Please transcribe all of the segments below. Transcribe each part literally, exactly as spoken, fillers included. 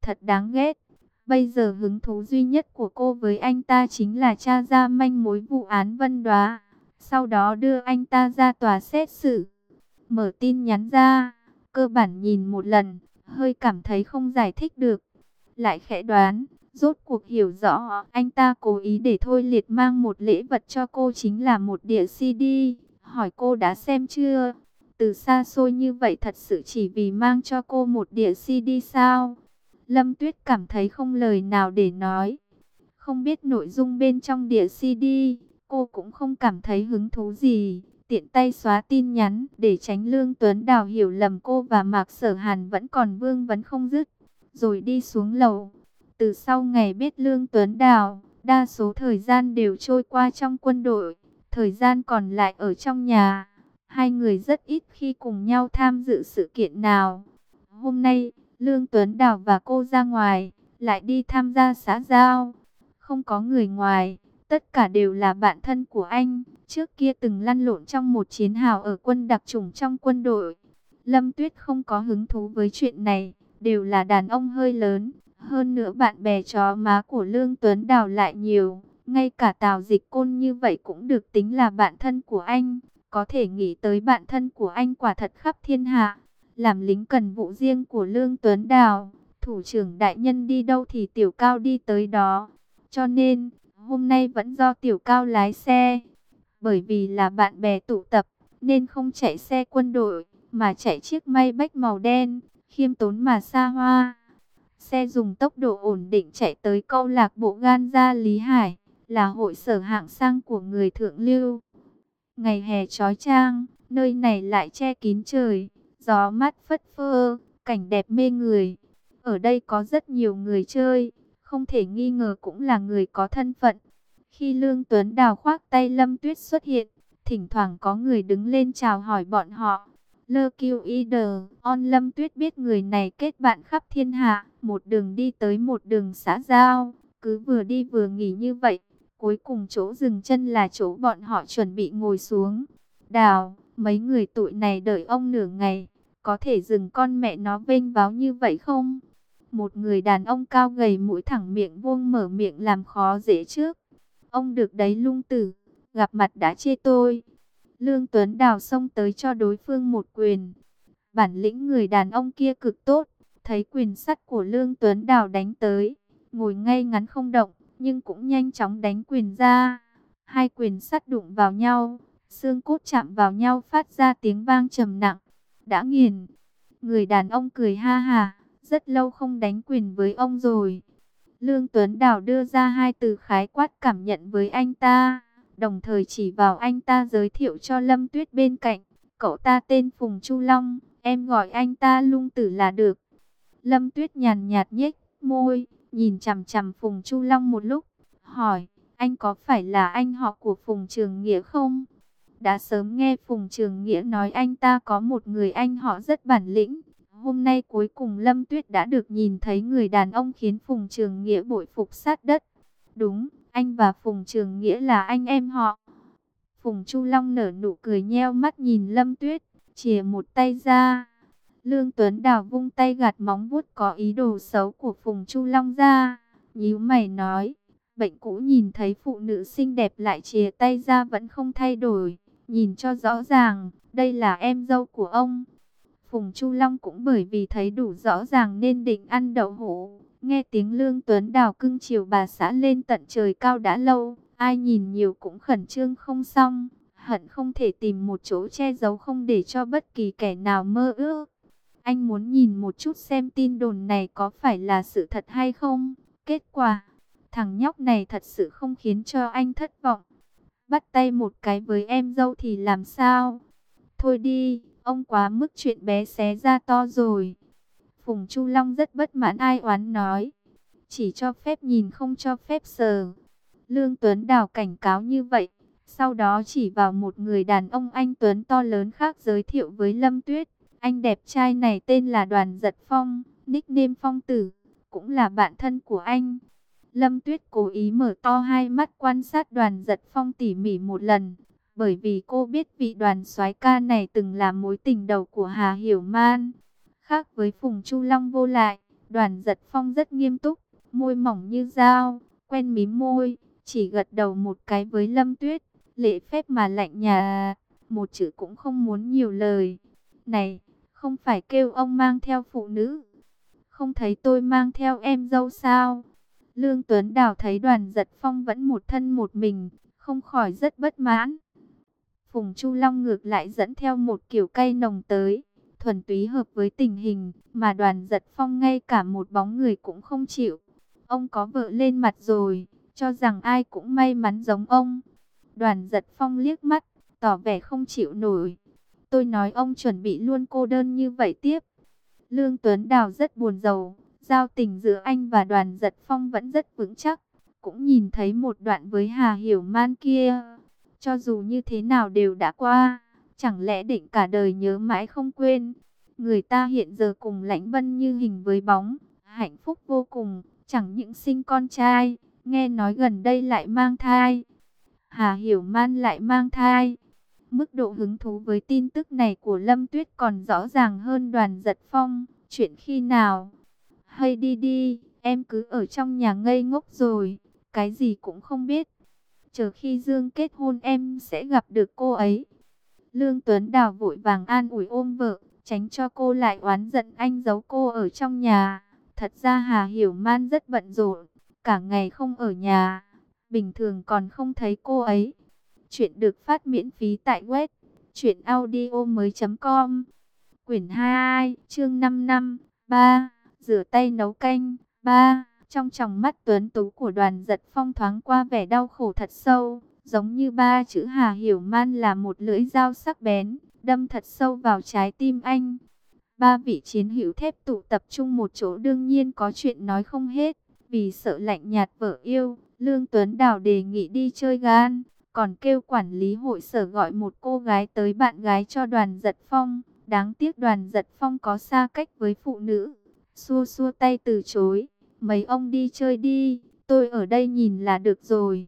thật đáng ghét. Bây giờ hứng thú duy nhất của cô với anh ta chính là tra ra manh mối vụ án Vân Đoá, sau đó đưa anh ta ra tòa xét xử. Mở tin nhắn ra, cơ bản nhìn một lần, hơi cảm thấy không giải thích được. Lại khẽ đoán, rốt cuộc hiểu rõ, anh ta cố ý để Thôi Liệt mang một lễ vật cho cô chính là một đĩa xê đê. Hỏi cô đã xem chưa? Từ xa xôi như vậy thật sự chỉ vì mang cho cô một đĩa xê đê sao? Lâm Tuyết cảm thấy không lời nào để nói. Không biết nội dung bên trong đĩa xê đê, cô cũng không cảm thấy hứng thú gì. Tiện tay xóa tin nhắn để tránh Lương Tuấn Đào hiểu lầm cô và Mạc Sở Hàn vẫn còn vương vấn không dứt. Rồi đi xuống lầu. Từ sau ngày biết Lương Tuấn Đào, đa số thời gian đều trôi qua trong quân đội. Thời gian còn lại ở trong nhà. Hai người rất ít khi cùng nhau tham dự sự kiện nào. Hôm nay, Lương Tuấn Đào và cô ra ngoài, lại đi tham gia xã giao. Không có người ngoài, tất cả đều là bạn thân của anh. Trước kia từng lăn lộn trong một chiến hào ở quân đặc chủng trong quân đội. Lâm Tuyết không có hứng thú với chuyện này, đều là đàn ông hơi lớn. Hơn nữa bạn bè chó má của Lương Tuấn Đào lại nhiều. Ngay cả Tào Dịch Côn như vậy cũng được tính là bạn thân của anh. Có thể nghĩ tới bạn thân của anh quả thật khắp thiên hạ. Làm lính cần vụ riêng của Lương Tuấn Đào, thủ trưởng đại nhân đi đâu thì Tiểu Cao đi tới đó. Cho nên, hôm nay vẫn do Tiểu Cao lái xe. Bởi vì là bạn bè tụ tập, nên không chạy xe quân đội, mà chạy chiếc Maybach màu đen, khiêm tốn mà xa hoa. Xe dùng tốc độ ổn định chạy tới câu lạc bộ Gan Gia Lý Hải, là hội sở hạng sang của người thượng lưu. Ngày hè chói chang, nơi này lại che kín trời, gió mát phất phơ, cảnh đẹp mê người. Ở đây có rất nhiều người chơi, không thể nghi ngờ cũng là người có thân phận. Khi Lương Tuấn Đào khoác tay Lâm Tuyết xuất hiện, thỉnh thoảng có người đứng lên chào hỏi bọn họ. Lơ Kiêu Y Đờ, On Lâm Tuyết biết người này kết bạn khắp thiên hạ, một đường đi tới một đường xã giao, cứ vừa đi vừa nghỉ như vậy. Cuối cùng chỗ dừng chân là chỗ bọn họ chuẩn bị ngồi xuống. Đào, mấy người tụi này đợi ông nửa ngày, có thể dừng con mẹ nó vênh váo như vậy không? Một người đàn ông cao gầy mũi thẳng miệng vuông mở miệng làm khó dễ trước. Ông được đấy Lung Tử, gặp mặt đã chê tôi. Lương Tuấn Đào xông tới cho đối phương một quyền. Bản lĩnh người đàn ông kia cực tốt, thấy quyền sắt của Lương Tuấn Đào đánh tới, ngồi ngay ngắn không động, nhưng cũng nhanh chóng đánh quyền ra. Hai quyền sắt đụng vào nhau, xương cốt chạm vào nhau phát ra tiếng vang trầm nặng. Đã nghiền. Người đàn ông cười ha hả, rất lâu không đánh quyền với ông rồi. Lương Tuấn Đào đưa ra hai từ khái quát cảm nhận với anh ta, đồng thời chỉ vào anh ta giới thiệu cho Lâm Tuyết bên cạnh. Cậu ta tên Phùng Chu Long, em gọi anh ta Lung Tử là được. Lâm Tuyết nhàn nhạt nhếch môi, nhìn chằm chằm Phùng Chu Long một lúc, hỏi, anh có phải là anh họ của Phùng Trường Nghĩa không? Đã sớm nghe Phùng Trường Nghĩa nói anh ta có một người anh họ rất bản lĩnh. Hôm nay cuối cùng Lâm Tuyết đã được nhìn thấy người đàn ông khiến Phùng Trường Nghĩa bội phục sát đất. Đúng, anh và Phùng Trường Nghĩa là anh em họ. Phùng Chu Long nở nụ cười nheo mắt nhìn Lâm Tuyết, chìa một tay ra. Lương Tuấn Đào vung tay gạt móng vuốt có ý đồ xấu của Phùng Chu Long ra, nhíu mày nói, bệnh cũ nhìn thấy phụ nữ xinh đẹp lại chìa tay ra vẫn không thay đổi, nhìn cho rõ ràng, đây là em dâu của ông. Phùng Chu Long cũng bởi vì thấy đủ rõ ràng nên định ăn đậu hũ, nghe tiếng Lương Tuấn Đào cưng chiều bà xã lên tận trời cao đã lâu, ai nhìn nhiều cũng khẩn trương không xong, hận không thể tìm một chỗ che giấu không để cho bất kỳ kẻ nào mơ ước. Anh muốn nhìn một chút xem tin đồn này có phải là sự thật hay không. Kết quả, thằng nhóc này thật sự không khiến cho anh thất vọng. Bắt tay một cái với em dâu thì làm sao? Thôi đi, ông quá mức chuyện bé xé ra to rồi. Phùng Chu Long rất bất mãn ai oán nói. Chỉ cho phép nhìn không cho phép sờ. Lương Tuấn Đào cảnh cáo như vậy. Sau đó chỉ vào một người đàn ông anh Tuấn to lớn khác giới thiệu với Lâm Tuyết. Anh đẹp trai này tên là Đoàn Giật Phong, nickname Phong Tử, cũng là bạn thân của anh. Lâm Tuyết cố ý mở to hai mắt quan sát Đoàn Giật Phong tỉ mỉ một lần, bởi vì cô biết vị Đoàn soái ca này từng là mối tình đầu của Hà Hiểu Man. Khác với Phùng Chu Long vô lại, Đoàn Giật Phong rất nghiêm túc, môi mỏng như dao, quen mím môi, chỉ gật đầu một cái với Lâm Tuyết, lễ phép mà lạnh nhà, một chữ cũng không muốn nhiều lời. Này, không phải kêu ông mang theo phụ nữ, không thấy tôi mang theo em dâu sao? Lương Tuấn Đào thấy Đoàn Giật Phong vẫn một thân một mình, không khỏi rất bất mãn. Phùng Chu Long ngược lại dẫn theo một kiểu cay nồng tới, thuần túy hợp với tình hình, mà Đoàn Giật Phong ngay cả một bóng người cũng không chịu. Ông có vợ lên mặt rồi, cho rằng ai cũng may mắn giống ông. Đoàn Giật Phong liếc mắt, tỏ vẻ không chịu nổi. Tôi nói ông chuẩn bị luôn cô đơn như vậy tiếp. Lương Tuấn Đào rất buồn rầu, giao tình giữa anh và Đoàn Giật Phong vẫn rất vững chắc. Cũng nhìn thấy một đoạn với Hà Hiểu Man kia, cho dù như thế nào đều đã qua, chẳng lẽ định cả đời nhớ mãi không quên. Người ta hiện giờ cùng Lãnh Vân như hình với bóng, hạnh phúc vô cùng, chẳng những sinh con trai, nghe nói gần đây lại mang thai. Hà Hiểu Man lại mang thai. Mức độ hứng thú với tin tức này của Lâm Tuyết còn rõ ràng hơn Đoàn Giật Phong. Chuyện khi nào? Hay đi đi, em cứ ở trong nhà ngây ngốc rồi, cái gì cũng không biết. Chờ khi Dương kết hôn em sẽ gặp được cô ấy. Lương Tuấn Đào vội vàng an ủi ôm vợ, tránh cho cô lại oán giận anh giấu cô ở trong nhà. Thật ra Hà Hiểu Man rất bận rộn, cả ngày không ở nhà, bình thường còn không thấy cô ấy. Chuyện được phát miễn phí tại web truyện audio mới.com. Quyển hai, chương năm năm, ba, rửa tay nấu canh, ba. Trong tròng mắt tuấn tú của Đoàn Giật Phong thoáng qua vẻ đau khổ thật sâu, giống như ba chữ Hà Hiểu Man là một lưỡi dao sắc bén, đâm thật sâu vào trái tim anh. Ba vị chiến hữu thép tụ tập trung một chỗ đương nhiên có chuyện nói không hết, vì sợ lạnh nhạt vợ yêu, Lương Tuấn Đào đề nghị đi chơi gan, còn kêu quản lý hội sở gọi một cô gái tới bạn gái cho Đoàn Giật Phong. Đáng tiếc Đoàn Giật Phong có xa cách với phụ nữ, xua xua tay từ chối. Mấy ông đi chơi đi, tôi ở đây nhìn là được rồi.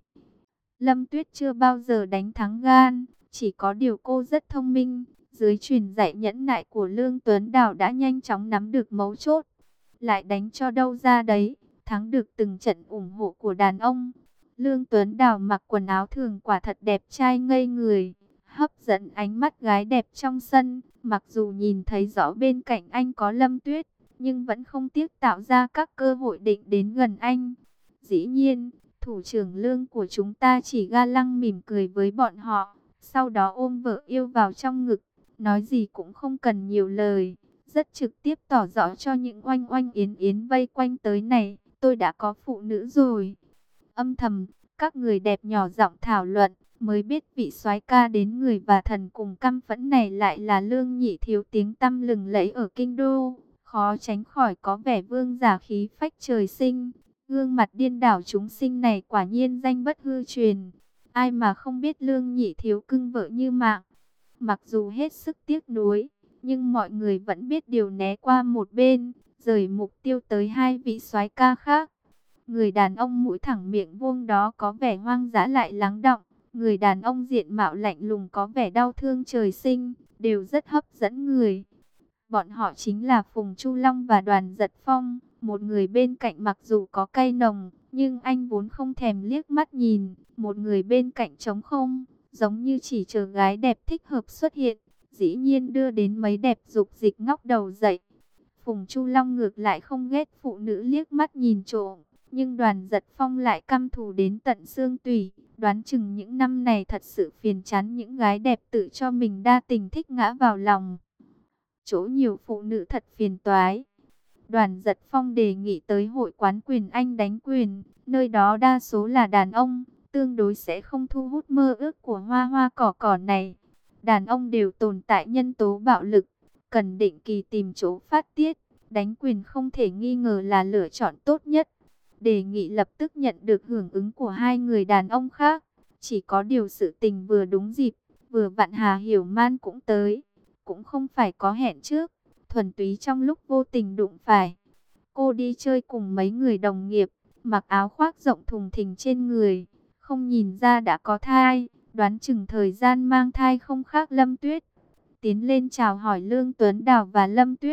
Lâm Tuyết chưa bao giờ đánh thắng gan, chỉ có điều cô rất thông minh. Dưới truyền dạy nhẫn nại của Lương Tuấn Đào đã nhanh chóng nắm được mấu chốt. Lại đánh cho đâu ra đấy, thắng được từng trận ủng hộ của đàn ông. Lương Tuấn Đào mặc quần áo thường quả thật đẹp trai ngây người, hấp dẫn ánh mắt gái đẹp trong sân. Mặc dù nhìn thấy rõ bên cạnh anh có Lâm Tuyết, nhưng vẫn không tiếc tạo ra các cơ hội định đến gần anh. Dĩ nhiên, thủ trưởng Lương của chúng ta chỉ ga lăng mỉm cười với bọn họ, sau đó ôm vợ yêu vào trong ngực, nói gì cũng không cần nhiều lời, rất trực tiếp tỏ rõ cho những oanh oanh yến yến vây quanh tới này, tôi đã có phụ nữ rồi. Âm thầm, các người đẹp nhỏ giọng thảo luận, mới biết vị soái ca đến người và thần cùng căm phẫn này lại là Lương Nhị Thiếu tiếng tăm lừng lẫy ở kinh đô, khó tránh khỏi có vẻ vương giả khí phách trời sinh. Gương mặt điên đảo chúng sinh này quả nhiên danh bất hư truyền, ai mà không biết Lương Nhị Thiếu cưng vợ như mạng. Mặc dù hết sức tiếc nuối, nhưng mọi người vẫn biết điều né qua một bên, rời mục tiêu tới hai vị soái ca khác. Người đàn ông mũi thẳng miệng vuông đó có vẻ hoang dã lại lắng đọng, người đàn ông diện mạo lạnh lùng có vẻ đau thương trời sinh, đều rất hấp dẫn người. Bọn họ chính là Phùng Chu Long và Đoàn Giật Phong, một người bên cạnh mặc dù có cay nồng, nhưng anh vốn không thèm liếc mắt nhìn, một người bên cạnh trống không, giống như chỉ chờ gái đẹp thích hợp xuất hiện, dĩ nhiên đưa đến mấy đẹp dục dịch ngóc đầu dậy. Phùng Chu Long ngược lại không ghét phụ nữ liếc mắt nhìn trộm, nhưng Đoàn Giật Phong lại căm thù đến tận xương tủy, đoán chừng những năm này thật sự phiền chán những gái đẹp tự cho mình đa tình thích ngã vào lòng. Chỗ nhiều phụ nữ thật phiền toái. Đoàn Giật Phong đề nghị tới hội quán quyền Anh đánh quyền, nơi đó đa số là đàn ông, tương đối sẽ không thu hút mơ ước của hoa hoa cỏ cỏ này. Đàn ông đều tồn tại nhân tố bạo lực, cần định kỳ tìm chỗ phát tiết, đánh quyền không thể nghi ngờ là lựa chọn tốt nhất. Đề nghị lập tức nhận được hưởng ứng của hai người đàn ông khác, chỉ có điều sự tình vừa đúng dịp, vừa vặn Hà Hiểu Man cũng tới, cũng không phải có hẹn trước, thuần túy trong lúc vô tình đụng phải. Cô đi chơi cùng mấy người đồng nghiệp, mặc áo khoác rộng thùng thình trên người, không nhìn ra đã có thai, đoán chừng thời gian mang thai không khác Lâm Tuyết. Tiến lên chào hỏi Lương Tuấn Đào và Lâm Tuyết,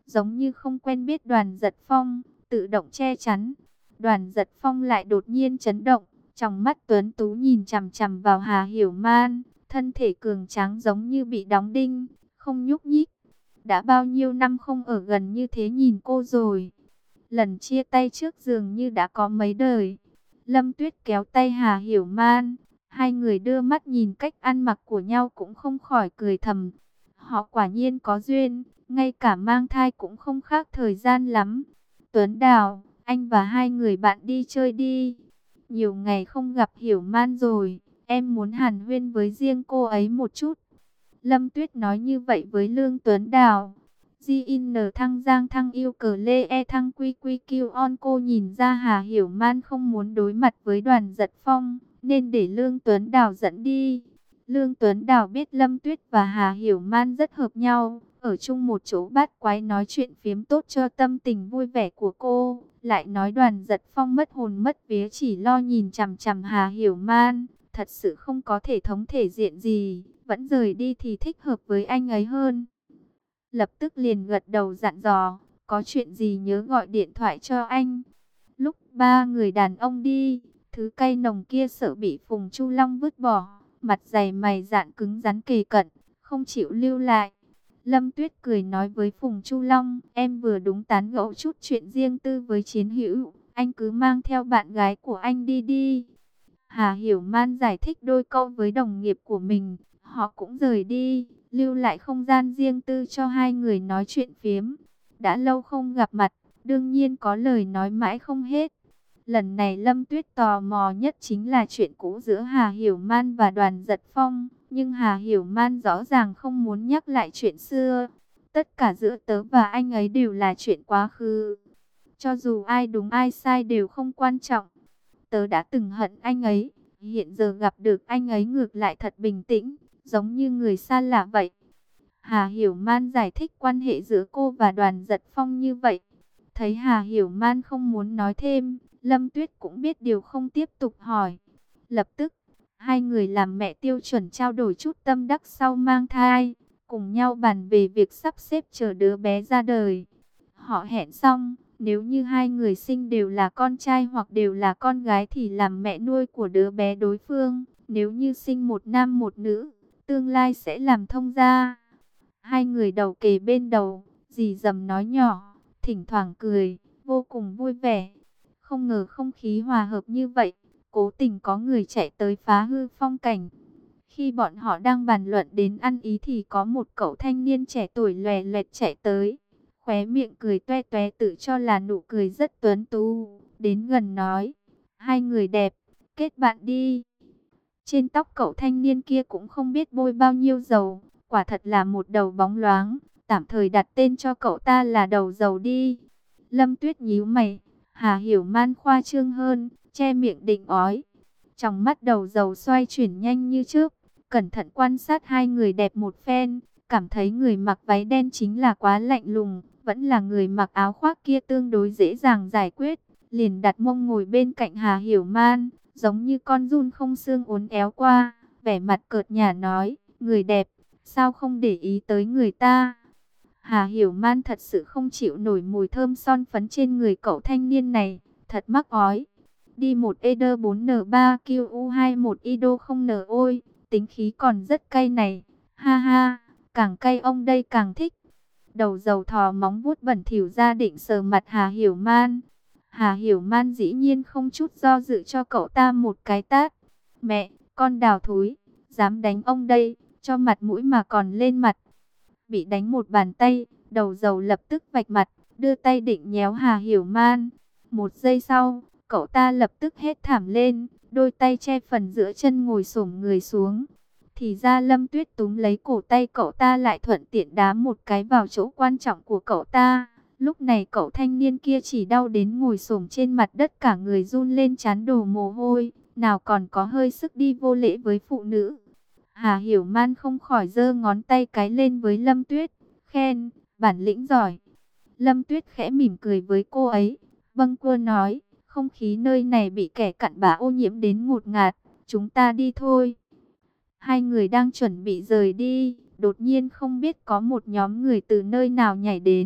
giống như không quen biết Đoàn Giật Phong, tự động che chắn. Đoàn Giật Phong lại đột nhiên chấn động, trong mắt tuấn tú nhìn chằm chằm vào Hà Hiểu Man, thân thể cường tráng giống như bị đóng đinh, không nhúc nhích. Đã bao nhiêu năm không ở gần như thế nhìn cô rồi. Lần chia tay trước dường như đã có mấy đời. Lâm Tuyết kéo tay Hà Hiểu Man, hai người đưa mắt nhìn cách ăn mặc của nhau cũng không khỏi cười thầm. Họ quả nhiên có duyên, ngay cả mang thai cũng không khác thời gian lắm. Tuấn Đào, anh và hai người bạn đi chơi đi. Nhiều ngày không gặp Hiểu Man rồi, em muốn hàn huyên với riêng cô ấy một chút. Lâm Tuyết nói như vậy với Lương Tuấn Đào. gi en thăng giang thăng yêu cờ lê e thăng quy quy kiêu on, cô nhìn ra Hà Hiểu Man không muốn đối mặt với Đoàn Giật Phong, nên để Lương Tuấn Đào dẫn đi. Lương Tuấn Đào biết Lâm Tuyết và Hà Hiểu Man rất hợp nhau, ở chung một chỗ bát quái nói chuyện phiếm tốt cho tâm tình vui vẻ của cô. Lại nói Đoàn Giật Phong mất hồn mất vía chỉ lo nhìn chằm chằm Hà Hiểu Man, thật sự không có thể thống thể diện gì, vẫn rời đi thì thích hợp với anh ấy hơn. Lập tức liền gật đầu dặn dò, có chuyện gì nhớ gọi điện thoại cho anh. Lúc ba người đàn ông đi, thứ cay nồng kia sợ bị Phùng Chu Long vứt bỏ, mặt dày mày dạn cứng rắn kề cận, không chịu lưu lại. Lâm Tuyết cười nói với Phùng Chu Long, em vừa đúng tán gẫu chút chuyện riêng tư với Chiến Hữu, anh cứ mang theo bạn gái của anh đi đi. Hà Hiểu Man giải thích đôi câu với đồng nghiệp của mình, họ cũng rời đi, lưu lại không gian riêng tư cho hai người nói chuyện phiếm. Đã lâu không gặp mặt, đương nhiên có lời nói mãi không hết. Lần này Lâm Tuyết tò mò nhất chính là chuyện cũ giữa Hà Hiểu Man và Đoàn Giật Phong. Nhưng Hà Hiểu Man rõ ràng không muốn nhắc lại chuyện xưa. Tất cả giữa tớ và anh ấy đều là chuyện quá khứ. Cho dù ai đúng ai sai đều không quan trọng. Tớ đã từng hận anh ấy, hiện giờ gặp được anh ấy ngược lại thật bình tĩnh, giống như người xa lạ vậy. Hà Hiểu Man giải thích quan hệ giữa cô và Đoàn Giật Phong như vậy. Thấy Hà Hiểu Man không muốn nói thêm, Lâm Tuyết cũng biết điều không tiếp tục hỏi. Lập tức, hai người làm mẹ tiêu chuẩn trao đổi chút tâm đắc sau mang thai, cùng nhau bàn về việc sắp xếp chờ đứa bé ra đời. Họ hẹn xong, nếu như hai người sinh đều là con trai hoặc đều là con gái thì làm mẹ nuôi của đứa bé đối phương. Nếu như sinh một nam một nữ, tương lai sẽ làm thông gia. Hai người đầu kề bên đầu, dì dầm nói nhỏ, thỉnh thoảng cười, vô cùng vui vẻ. Không ngờ không khí hòa hợp như vậy, cố tình có người chạy tới phá hư phong cảnh. Khi bọn họ đang bàn luận đến ăn ý thì có một cậu thanh niên trẻ tuổi lòe loẹt chạy tới. Khóe miệng cười toe toé tự cho là nụ cười rất tuấn tú. Đến gần nói, hai người đẹp, kết bạn đi. Trên tóc cậu thanh niên kia cũng không biết bôi bao nhiêu dầu. Quả thật là một đầu bóng loáng. Tạm thời đặt tên cho cậu ta là đầu dầu đi. Lâm Tuyết nhíu mày. Hà Hiểu Man khoa trương hơn, che miệng định ói. Trong mắt đầu dầu xoay chuyển nhanh như trước. Cẩn thận quan sát hai người đẹp một phen. Cảm thấy người mặc váy đen chính là quá lạnh lùng. Vẫn là người mặc áo khoác kia tương đối dễ dàng giải quyết. Liền đặt mông ngồi bên cạnh Hà Hiểu Man, giống như con giun không xương uốn éo qua. Vẻ mặt cợt nhả nói, người đẹp, sao không để ý tới người ta. Hà Hiểu Man thật sự không chịu nổi mùi thơm son phấn trên người cậu thanh niên này. Thật mắc ói. Đi một E D bốn N ba Q U hai một I D O không N ôi. Tính khí còn rất cay này. Ha ha, càng cay ông đây càng thích. Đầu dầu thò móng vuốt bẩn thỉu ra định sờ mặt Hà Hiểu Man. Hà Hiểu Man dĩ nhiên không chút do dự cho cậu ta một cái tát. Mẹ, con đào thúi, dám đánh ông đây, cho mặt mũi mà còn lên mặt. Bị đánh một bàn tay, đầu dầu lập tức vạch mặt, đưa tay định nhéo Hà Hiểu Man. Một giây sau, cậu ta lập tức hét thảm lên, đôi tay che phần giữa chân ngồi xổm người xuống. Thì ra Lâm Tuyết túm lấy cổ tay cậu ta lại thuận tiện đá một cái vào chỗ quan trọng của cậu ta. Lúc này cậu thanh niên kia chỉ đau đến ngồi xổm trên mặt đất cả người run lên trán đổ mồ hôi, nào còn có hơi sức đi vô lễ với phụ nữ. Hà Hiểu Man không khỏi giơ ngón tay cái lên với Lâm Tuyết, khen, bản lĩnh giỏi. Lâm Tuyết khẽ mỉm cười với cô ấy, vâng cô nói, không khí nơi này bị kẻ cặn bã ô nhiễm đến ngột ngạt, chúng ta đi thôi. Hai người đang chuẩn bị rời đi, đột nhiên không biết có một nhóm người từ nơi nào nhảy đến,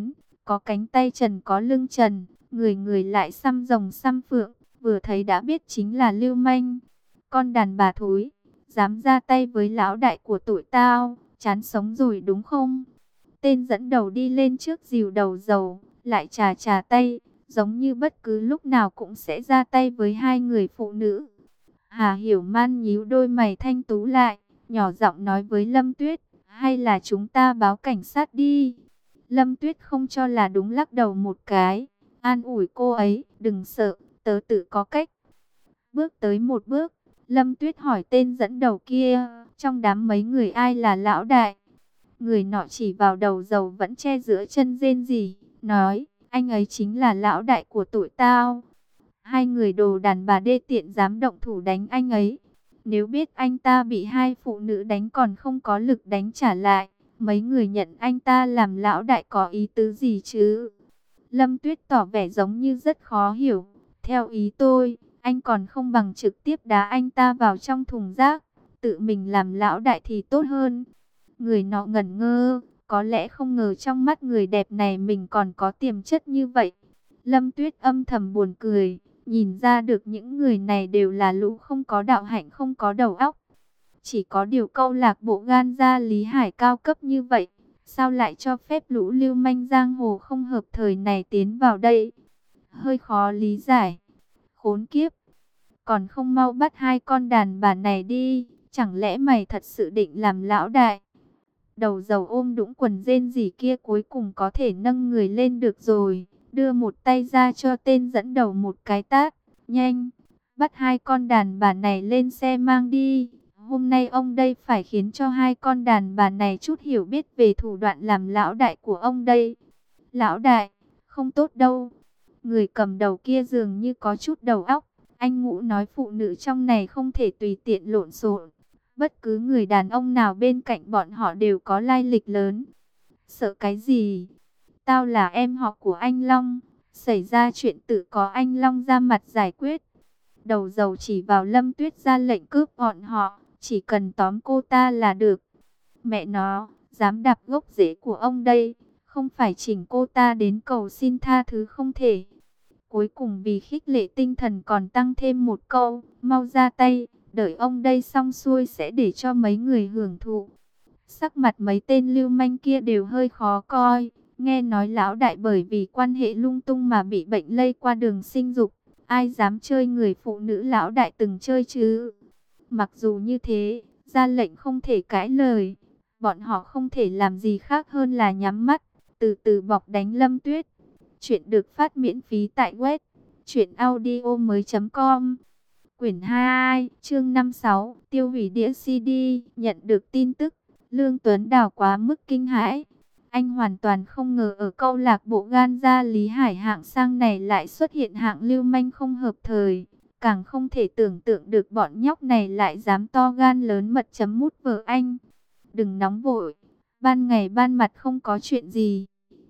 có cánh tay trần có lưng trần, người người lại xăm rồng xăm phượng, vừa thấy đã biết chính là lưu manh. Con đàn bà thối, dám ra tay với lão đại của tụi tao, chán sống rồi đúng không? Tên dẫn đầu đi lên trước dìu đầu dầu, lại chà chà tay, giống như bất cứ lúc nào cũng sẽ ra tay với hai người phụ nữ. Hà Hiểu Man nhíu đôi mày thanh tú lại, nhỏ giọng nói với Lâm Tuyết, hay là chúng ta báo cảnh sát đi. Lâm Tuyết không cho là đúng, lắc đầu một cái, an ủi cô ấy, đừng sợ, tớ tự có cách. Bước tới một bước, Lâm Tuyết hỏi tên dẫn đầu kia, trong đám mấy người ai là lão đại? Người nọ chỉ vào đầu dầu vẫn che giữa chân rên rỉ, nói, anh ấy chính là lão đại của tụi tao. Hai người đồ đàn bà đê tiện dám động thủ đánh anh ấy. Nếu biết anh ta bị hai phụ nữ đánh còn không có lực đánh trả lại, mấy người nhận anh ta làm lão đại có ý tứ gì chứ? Lâm Tuyết tỏ vẻ giống như rất khó hiểu. Theo ý tôi, anh còn không bằng trực tiếp đá anh ta vào trong thùng rác, tự mình làm lão đại thì tốt hơn. Người nọ ngẩn ngơ, có lẽ không ngờ trong mắt người đẹp này mình còn có tiềm chất như vậy. Lâm Tuyết âm thầm buồn cười, nhìn ra được những người này đều là lũ không có đạo hạnh, không có đầu óc. Chỉ có điều câu lạc bộ gan gia Lý Hải cao cấp như vậy, sao lại cho phép lũ lưu manh giang hồ không hợp thời này tiến vào đây? Hơi khó lý giải. Khốn kiếp, còn không mau bắt hai con đàn bà này đi, chẳng lẽ mày thật sự định làm lão đại? Đầu dầu ôm đũng quần rên rỉ kia cuối cùng có thể nâng người lên được rồi, đưa một tay ra cho tên dẫn đầu một cái tát. Nhanh, bắt hai con đàn bà này lên xe mang đi. Hôm nay ông đây phải khiến cho hai con đàn bà này chút hiểu biết về thủ đoạn làm lão đại của ông đây. Lão đại, không tốt đâu. Người cầm đầu kia dường như có chút đầu óc. Anh Ngũ nói phụ nữ trong này không thể tùy tiện lộn xộn. Bất cứ người đàn ông nào bên cạnh bọn họ đều có lai lịch lớn. Sợ cái gì? Tao là em họ của anh Long. Xảy ra chuyện tự có anh Long ra mặt giải quyết. Đầu dầu chỉ vào Lâm Tuyết ra lệnh cướp bọn họ. Chỉ cần tóm cô ta là được. Mẹ nó, dám đạp gốc rễ của ông đây. Không phải chỉnh cô ta đến cầu xin tha thứ không thể. Cuối cùng vì khích lệ tinh thần còn tăng thêm một câu. Mau ra tay, đợi ông đây xong xuôi sẽ để cho mấy người hưởng thụ. Sắc mặt mấy tên lưu manh kia đều hơi khó coi. Nghe nói lão đại bởi vì quan hệ lung tung mà bị bệnh lây qua đường sinh dục. Ai dám chơi người phụ nữ lão đại từng chơi chứ? Mặc dù như thế, ra lệnh không thể cãi lời. Bọn họ không thể làm gì khác hơn là nhắm mắt, từ từ bọc đánh Lâm Tuyết. Chuyện được phát miễn phí tại web truyện audio mới chấm com. Quyển hai, chương năm mươi sáu, tiêu hủy đĩa xê đê. Nhận được tin tức, Lương Tuấn Đào quá mức kinh hãi. Anh hoàn toàn không ngờ ở câu lạc bộ gan gia Lý Hải hạng sang này lại xuất hiện hạng lưu manh không hợp thời. Càng không thể tưởng tượng được bọn nhóc này lại dám to gan lớn mật chấm mút vợ anh. Đừng nóng vội, ban ngày ban mặt không có chuyện gì.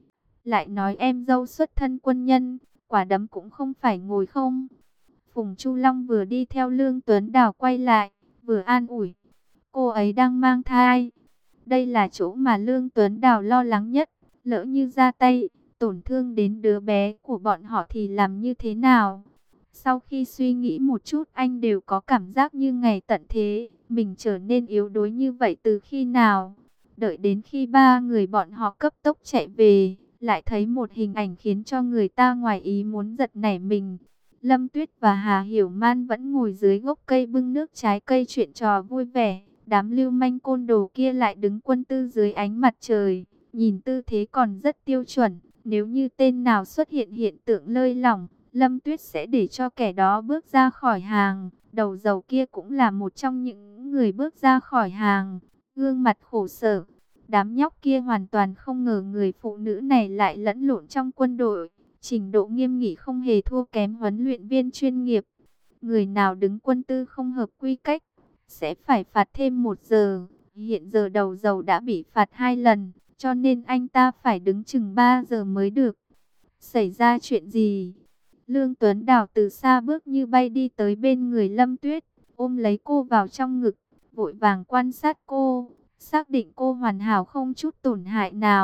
Lại nói em dâu xuất thân quân nhân, quả đấm cũng không phải ngồi không. Phùng Chu Long vừa đi theo Lương Tuấn Đào quay lại, vừa an ủi. Cô ấy đang mang thai. Đây là chỗ mà Lương Tuấn Đào lo lắng nhất. Lỡ như ra tay, tổn thương đến đứa bé của bọn họ thì làm như thế nào? Sau khi suy nghĩ một chút anh đều có cảm giác như ngày tận thế. Mình trở nên yếu đuối như vậy từ khi nào? Đợi đến khi ba người bọn họ cấp tốc chạy về, lại thấy một hình ảnh khiến cho người ta ngoài ý muốn giật nảy mình. Lâm Tuyết và Hà Hiểu Man vẫn ngồi dưới gốc cây bưng nước trái cây chuyện trò vui vẻ. Đám lưu manh côn đồ kia lại đứng quân tư dưới ánh mặt trời. Nhìn tư thế còn rất tiêu chuẩn. Nếu như tên nào xuất hiện hiện tượng lơi lỏng, Lâm Tuyết sẽ để cho kẻ đó bước ra khỏi hàng. Đầu dầu kia cũng là một trong những người bước ra khỏi hàng. Gương mặt khổ sở. Đám nhóc kia hoàn toàn không ngờ người phụ nữ này lại lẫn lộn trong quân đội. Trình độ nghiêm nghị không hề thua kém huấn luyện viên chuyên nghiệp. Người nào đứng quân tư không hợp quy cách, sẽ phải phạt thêm một giờ. Hiện giờ đầu dầu đã bị phạt hai lần, cho nên anh ta phải đứng chừng ba giờ mới được. Xảy ra chuyện gì? Lương Tuấn Đào từ xa bước như bay đi tới bên người Lâm Tuyết, ôm lấy cô vào trong ngực, vội vàng quan sát cô, xác định cô hoàn hảo không chút tổn hại nào.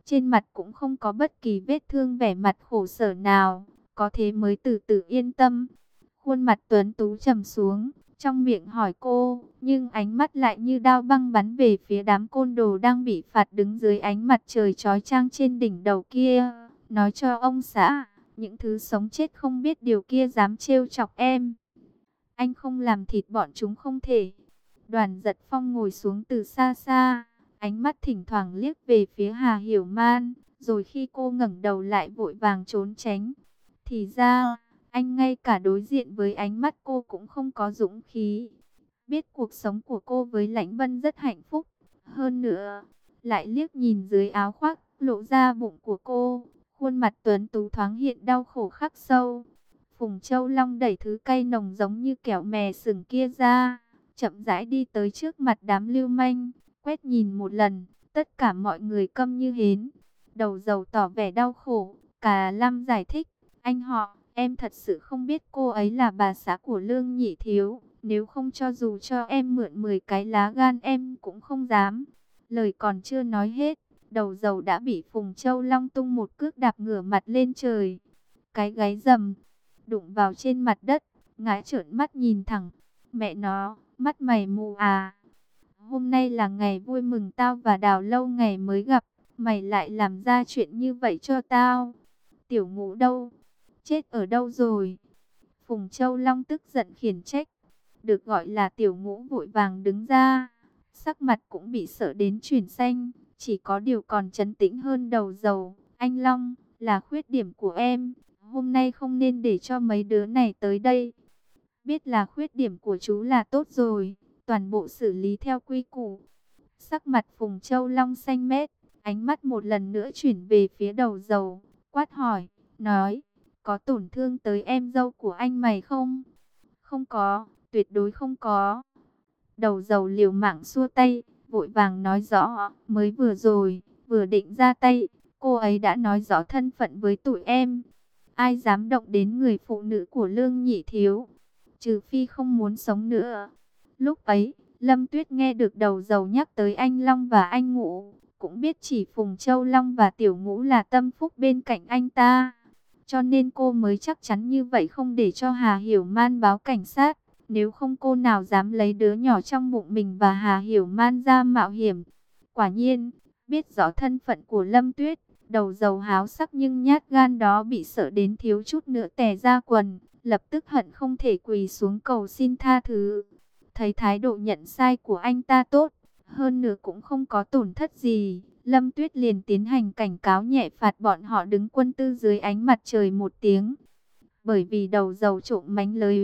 trên mặt cũng không có bất kỳ vết thương, vẻ mặt khổ sở nào, có thế mới từ từ yên tâm. Khuôn mặt tuấn tú trầm xuống, trong miệng hỏi cô, nhưng ánh mắt lại như đao băng bắn về phía đám côn đồ đang bị phạt đứng dưới ánh mặt trời chói chang trên đỉnh đầu kia. Nói cho ông xã, những thứ sống chết không biết điều kia dám trêu chọc em, anh không làm thịt bọn chúng không thể. Đoàn Giật Phong ngồi xuống từ xa xa, ánh mắt thỉnh thoảng liếc về phía Hà Hiểu Man, rồi khi cô ngẩng đầu lại vội vàng trốn tránh. Thì ra, anh ngay cả đối diện với ánh mắt cô cũng không có dũng khí. Biết cuộc sống của cô với Lãnh Vân rất hạnh phúc, hơn nữa, lại liếc nhìn dưới áo khoác lộ ra bụng của cô, khuôn mặt tuấn tú thoáng hiện đau khổ khắc sâu. Phùng Châu Long đẩy thứ cay nồng giống như kẹo mè sừng kia ra, chậm rãi đi tới trước mặt đám lưu manh, quét nhìn một lần, tất cả mọi người câm như hến. Đầu dầu tỏ vẻ đau khổ, Cả Lam giải thích, anh họ, em thật sự không biết cô ấy là bà xã của Lương Nhị Thiếu, nếu không cho dù cho em mượn mười cái lá gan em cũng không dám. Lời còn chưa nói hết, đầu dầu đã bị Phùng Châu Long tung một cước đạp ngửa mặt lên trời. Cái gáy rầm đụng vào trên mặt đất, ngái trợn mắt nhìn thẳng. Mẹ nó, mắt mày mù à? Hôm nay là ngày vui mừng tao và Đào lâu ngày mới gặp, mày lại làm ra chuyện như vậy cho tao. Tiểu Ngũ đâu? Chết ở đâu rồi? Phùng Châu Long tức giận khiển trách. Được gọi là Tiểu Ngũ vội vàng đứng ra, sắc mặt cũng bị sợ đến chuyển xanh, chỉ có điều còn trấn tĩnh hơn đầu dầu. Anh Long, là khuyết điểm của em, hôm nay không nên để cho mấy đứa này tới đây. Biết là khuyết điểm của chú là tốt rồi, toàn bộ xử lý theo quy củ. Sắc mặt Phùng Châu Long xanh mét, ánh mắt một lần nữa chuyển về phía đầu dầu, quát hỏi, nói, có tổn thương tới em dâu của anh mày không? Không có, tuyệt đối không có. Đầu dầu liều mạng xua tay, vội vàng nói rõ, mới vừa rồi, vừa định ra tay, cô ấy đã nói rõ thân phận với tụi em. Ai dám động đến người phụ nữ của Lương Nhị Thiếu, trừ phi không muốn sống nữa. Lúc ấy, Lâm Tuyết nghe được đầu dầu nhắc tới anh Long và anh Ngũ, cũng biết chỉ Phùng Châu Long và Tiểu Ngũ là tâm phúc bên cạnh anh ta. Cho nên cô mới chắc chắn như vậy, không để cho Hà Hiểu Man báo cảnh sát. Nếu không cô nào dám lấy đứa nhỏ trong bụng mình và Hà Hiểu Man ra mạo hiểm. Quả nhiên, biết rõ thân phận của Lâm Tuyết, đầu dầu háo sắc nhưng nhát gan đó bị sợ đến thiếu chút nữa tè ra quần, lập tức hận không thể quỳ xuống cầu xin tha thứ. Thấy thái độ nhận sai của anh ta tốt, hơn nữa cũng không có tổn thất gì, Lâm Tuyết liền tiến hành cảnh cáo nhẹ, phạt bọn họ đứng quân tư dưới ánh mặt trời một tiếng. Bởi vì đầu dầu trộm mánh lới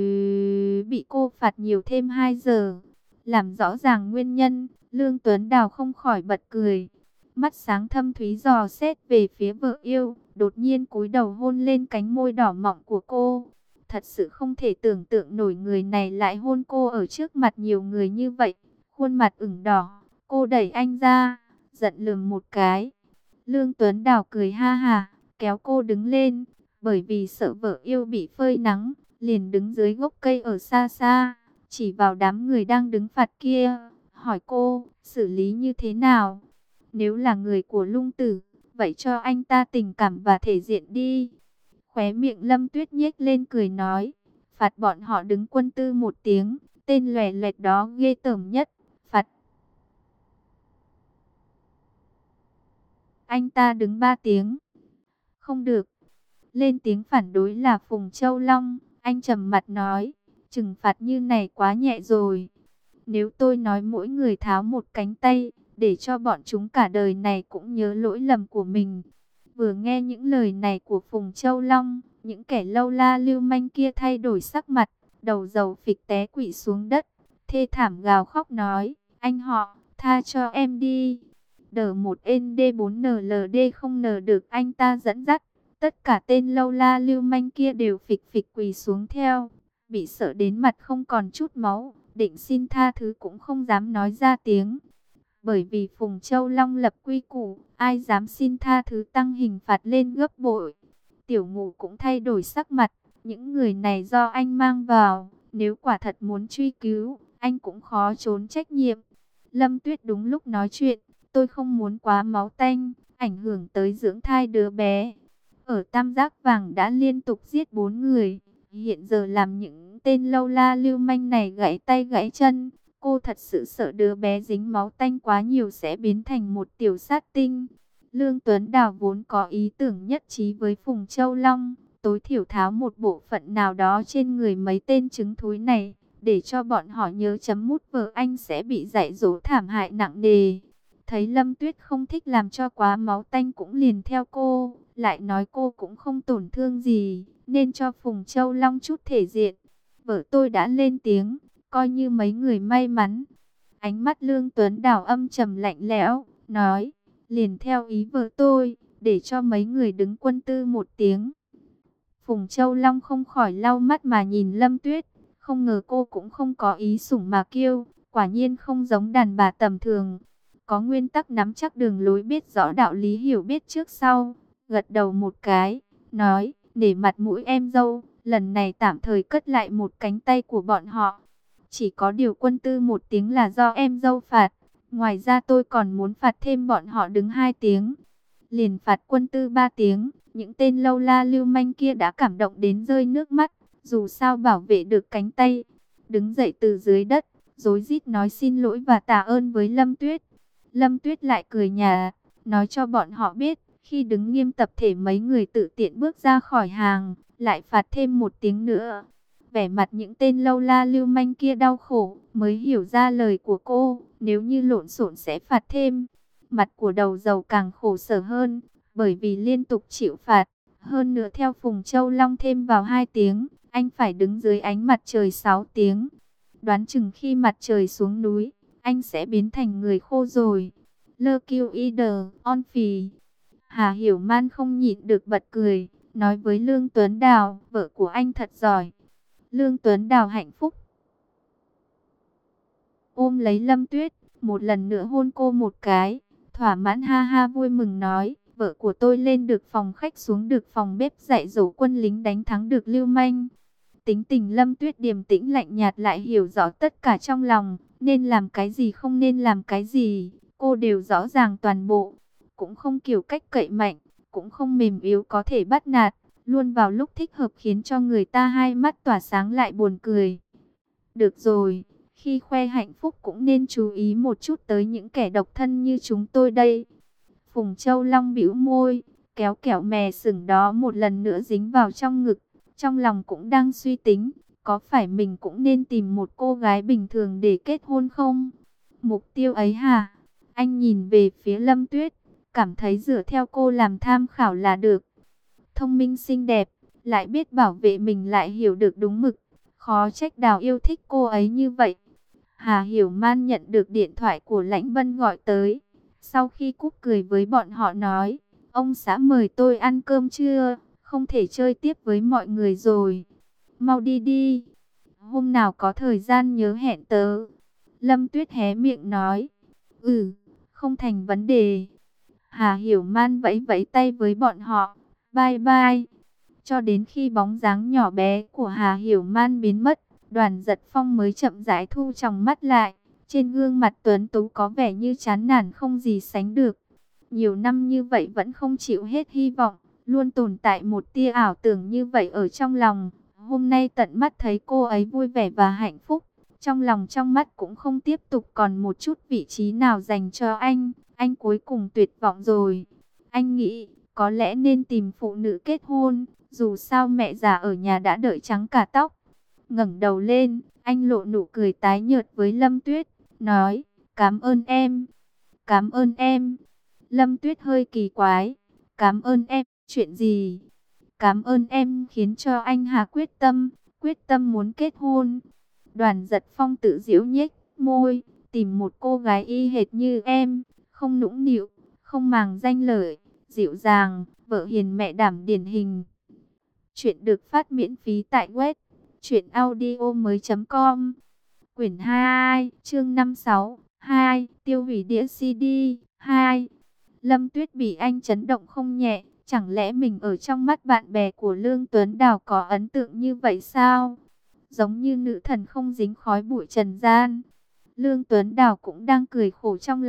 bị cô phạt nhiều thêm hai giờ. Làm rõ ràng nguyên nhân, Lương Tuấn Đào không khỏi bật cười. Mắt sáng thâm thúy dò xét về phía vợ yêu, đột nhiên cúi đầu hôn lên cánh môi đỏ mọng của cô. Thật sự không thể tưởng tượng nổi người này lại hôn cô ở trước mặt nhiều người như vậy. Khuôn mặt ửng đỏ, cô đẩy anh ra, giận lườm một cái. Lương Tuấn Đào cười ha hà, kéo cô đứng lên. Bởi vì sợ vợ yêu bị phơi nắng, liền đứng dưới gốc cây ở xa xa, chỉ vào đám người đang đứng phạt kia, hỏi cô, xử lý như thế nào? Nếu là người của Lung Tử, vậy cho anh ta tình cảm và thể diện đi. Khóe miệng Lâm Tuyết nhếch lên cười nói, phạt bọn họ đứng quân tư một tiếng, tên lòe loẹt đó ghê tởm nhất, phạt anh ta đứng ba tiếng. Không được. Lên tiếng phản đối là Phùng Châu Long, anh trầm mặt nói, trừng phạt như này quá nhẹ rồi. Nếu tôi nói mỗi người tháo một cánh tay, để cho bọn chúng cả đời này cũng nhớ lỗi lầm của mình. Vừa nghe những lời này của Phùng Châu Long, những kẻ lâu la lưu manh kia thay đổi sắc mặt, đầu dầu phịch té quỵ xuống đất, thê thảm gào khóc nói, anh họ, tha cho em đi. Đờ một N D bốn N L D không N được anh ta dẫn dắt. Tất cả tên lâu la lưu manh kia đều phịch phịch quỳ xuống theo, bị sợ đến mặt không còn chút máu, định xin tha thứ cũng không dám nói ra tiếng. Bởi vì Phùng Châu Long lập quy củ, ai dám xin tha thứ tăng hình phạt lên gấp bội. Tiểu Ngũ cũng thay đổi sắc mặt, những người này do anh mang vào, nếu quả thật muốn truy cứu, anh cũng khó trốn trách nhiệm. Lâm Tuyết đúng lúc nói chuyện, tôi không muốn quá máu tanh. ảnh hưởng tới dưỡng thai đứa bé. Ở Tam Giác Vàng đã liên tục giết bốn người, hiện giờ làm những tên lâu la lưu manh này gãy tay gãy chân. Cô thật sự sợ đứa bé dính máu tanh quá nhiều sẽ biến thành một tiểu sát tinh. Lương Tuấn Đào vốn có ý tưởng nhất trí với Phùng Châu Long, tối thiểu tháo một bộ phận nào đó trên người mấy tên trứng thúi này, để cho bọn họ nhớ chấm mút vợ anh sẽ bị dạy dỗ thảm hại nặng nề. Thấy Lâm Tuyết không thích làm cho quá máu tanh cũng liền theo cô, lại nói cô cũng không tổn thương gì, nên cho Phùng Châu Long chút thể diện. Vợ tôi đã lên tiếng, coi như mấy người may mắn. Ánh mắt Lương Tuấn Đào âm trầm lạnh lẽo, nói, liền theo ý vợ tôi, để cho mấy người đứng quân tư một tiếng. Phùng Châu Long không khỏi lau mắt mà nhìn Lâm Tuyết, không ngờ cô cũng không có ý sủng mà kiêu, quả nhiên không giống đàn bà tầm thường. Có nguyên tắc nắm chắc đường lối, biết rõ đạo lý, hiểu biết trước sau, gật đầu một cái, nói, để mặt mũi em dâu, lần này tạm thời cất lại một cánh tay của bọn họ. Chỉ có điều quân tư một tiếng là do em dâu phạt, ngoài ra tôi còn muốn phạt thêm bọn họ đứng hai tiếng. Liền phạt quân tư ba tiếng, những tên lâu la lưu manh kia đã cảm động đến rơi nước mắt, dù sao bảo vệ được cánh tay. Đứng dậy từ dưới đất, rối rít nói xin lỗi và tạ ơn với Lâm Tuyết. Lâm Tuyết lại cười nhạt, nói cho bọn họ biết, khi đứng nghiêm tập thể mấy người tự tiện bước ra khỏi hàng, lại phạt thêm một tiếng nữa. Vẻ mặt những tên lâu la lưu manh kia đau khổ, mới hiểu ra lời của cô, nếu như lộn xộn sẽ phạt thêm. Mặt của đầu dầu càng khổ sở hơn, bởi vì liên tục chịu phạt. Hơn nữa theo Phùng Châu Long thêm vào hai tiếng, anh phải đứng dưới ánh mặt trời sáu tiếng. Đoán chừng khi mặt trời xuống núi, anh sẽ biến thành người khô rồi. Lơ kiêu y đờ, on phì. Hà Hiểu Man không nhịn được bật cười, nói với Lương Tuấn Đào, vợ của anh thật giỏi. Lương Tuấn Đào hạnh phúc ôm lấy Lâm Tuyết, một lần nữa hôn cô một cái, thỏa mãn ha ha vui mừng nói, vợ của tôi lên được phòng khách xuống được phòng bếp, dạy dỗ quân lính đánh thắng được lưu manh. Tính tình Lâm Tuyết điềm tĩnh lạnh nhạt, lại hiểu rõ tất cả trong lòng, nên làm cái gì không nên làm cái gì, cô đều rõ ràng toàn bộ, cũng không kiểu cách cậy mạnh, cũng không mềm yếu có thể bắt nạt, luôn vào lúc thích hợp khiến cho người ta hai mắt tỏa sáng lại buồn cười. Được rồi, khi khoe hạnh phúc cũng nên chú ý một chút tới những kẻ độc thân như chúng tôi đây. Phùng Châu Long bĩu môi, kéo kẹo mè sừng đó một lần nữa dính vào trong ngực, trong lòng cũng đang suy tính, có phải mình cũng nên tìm một cô gái bình thường để kết hôn không? Mục tiêu ấy hả? Anh nhìn về phía Lâm Tuyết, cảm thấy dựa theo cô làm tham khảo là được. Thông minh xinh đẹp, lại biết bảo vệ mình, lại hiểu được đúng mực. Khó trách Đào yêu thích cô ấy như vậy. Hà Hiểu Man nhận được điện thoại của Lãnh Vân gọi tới. Sau khi cúp cười với bọn họ nói, ông xã mời tôi ăn cơm trưa, không thể chơi tiếp với mọi người rồi. Mau đi đi, hôm nào có thời gian nhớ hẹn tớ. Lâm Tuyết hé miệng nói, ừ, không thành vấn đề. Hà Hiểu Man vẫy vẫy tay với bọn họ, bye bye. Cho đến khi bóng dáng nhỏ bé của Hà Hiểu Man biến mất, Đoàn Giật Phong mới chậm rãi thu tròng mắt lại. Trên gương mặt tuấn tú có vẻ như chán nản không gì sánh được. Nhiều năm như vậy vẫn không chịu hết hy vọng, luôn tồn tại một tia ảo tưởng như vậy ở trong lòng. Hôm nay tận mắt thấy cô ấy vui vẻ và hạnh phúc, trong lòng trong mắt cũng không tiếp tục còn một chút vị trí nào dành cho anh. Anh cuối cùng tuyệt vọng rồi. Anh nghĩ có lẽ nên tìm phụ nữ kết hôn, dù sao mẹ già ở nhà đã đợi trắng cả tóc. Ngẩng đầu lên, anh lộ nụ cười tái nhợt với Lâm Tuyết, nói, cảm ơn em, cảm ơn em. Lâm Tuyết hơi kỳ quái, cảm ơn em, chuyện gì? Cảm ơn em khiến cho anh Hà quyết tâm, quyết tâm muốn kết hôn. Đoàn Giật Phong tự giễu nhếch môi, tìm một cô gái y hệt như em, không nũng nịu, không màng danh lợi, dịu dàng, vợ hiền mẹ đảm điển hình. Chuyện được phát miễn phí tại web truyện audio mới com. Quyển hai, chương năm mươi sáu, hai, tiêu hủy đĩa xê đê, hai. Lâm Tuyết bị anh chấn động không nhẹ, chẳng lẽ mình ở trong mắt bạn bè của Lương Tuấn Đào có ấn tượng như vậy sao? Giống như nữ thần không dính khói bụi trần gian. Lương Tuấn Đào cũng đang cười khổ trong lòng,